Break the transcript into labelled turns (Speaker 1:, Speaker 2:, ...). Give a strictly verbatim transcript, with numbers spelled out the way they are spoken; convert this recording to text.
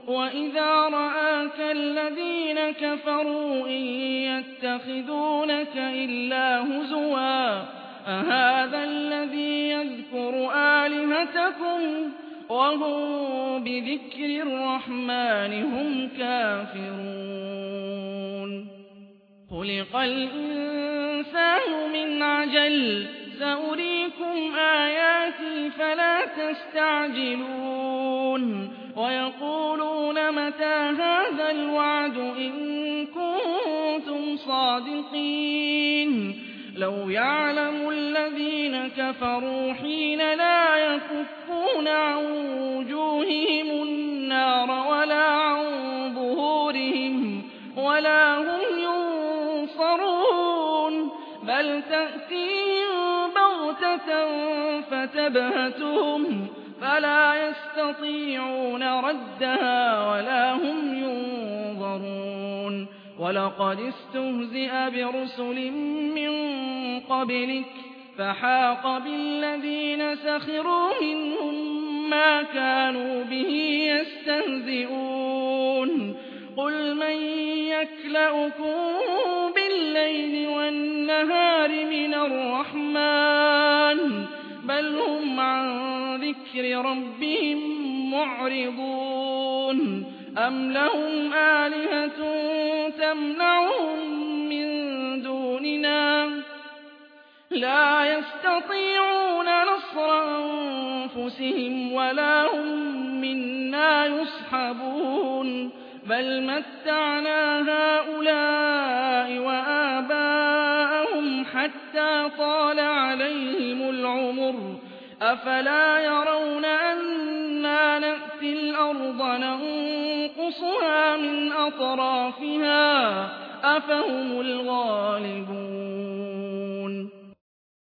Speaker 1: وَإِذَا رَآكَ الَّذِينَ كَفَرُوا إِن يَتَّخِذُونَكَ إِلَّا هُزُوًا أَهَٰذَا الَّذِي يَذْكُرُ آلِهَتَكُمْ وَهُم بِذِكْرِ الرَّحْمَٰنِ هُمْ كَافِرُونَ خُلِقَ الْإِنسَانُ مِنْ عَجَلٍ ۚ سَأُرِيكُمْ آيَاتِي فَلَا تَسْتَعْجِلُونِ وَيَقُولُونَ مَتَىٰ هَٰذَا الْوَعْدُ إِن كُنتُمْ صَادِقِينَ لَوْ يَعْلَمُ الَّذِينَ كَفَرُوا حِينَ لَا يَكُفُّونَ عَن وُجُوهِهِمُ النَّارَ وَلَا عَن ظُهُورِهِمْ وَلَا هُمْ يُنصَرُونَ بَلْ تَأْتِيهِم بَغْتَةً فَتَبْهَتُهُمْ فَلَا يَسْتَطِيعُونَ رَدَّهَا وَلَا هُمْ يُنظَرُونَ وَلَقَدِ اسْتُهْزِئَ بِرُسُلٍ مِّن قَبْلِكَ فَحَاقَ بِالَّذِينَ سَخِرُوا مِنْهُم مَّا كَانُوا بِهِ يَسْتَهْزِئُونَ قُلْ مَن يَكْلَؤُكُم بِاللَّيْلِ وَالنَّهَارِ مِنَ الرَّحْمَٰنِ بَلْ هُمْ عَن ذِكْرِ رَبِّهِم مُّعْرِضُونَ أَمْ لَهُمْ آلِهَةٌ تَمْنَعُهُم مِّن دُونِنَا لَا يَسْتَطِيعُونَ نَصْرَ أَنفُسِهِمْ وَلَا هُم مِّنَّا يُصْحَبُونَ بَلْ مَتَّعْنَا هَٰؤُلَاءِ وَآبَاءَهُمْ حَتَّىٰ طَالَ عَلَيْهِمُ الْعُمُرُ أَفَلَا يَرَوْنَ أَنَّا نَأْتِي الْأَرْضَ نَنقُصُهَا مِنْ أَطْرَافِهَا ۚ أَفَهُمُ الْغَالِبُونَ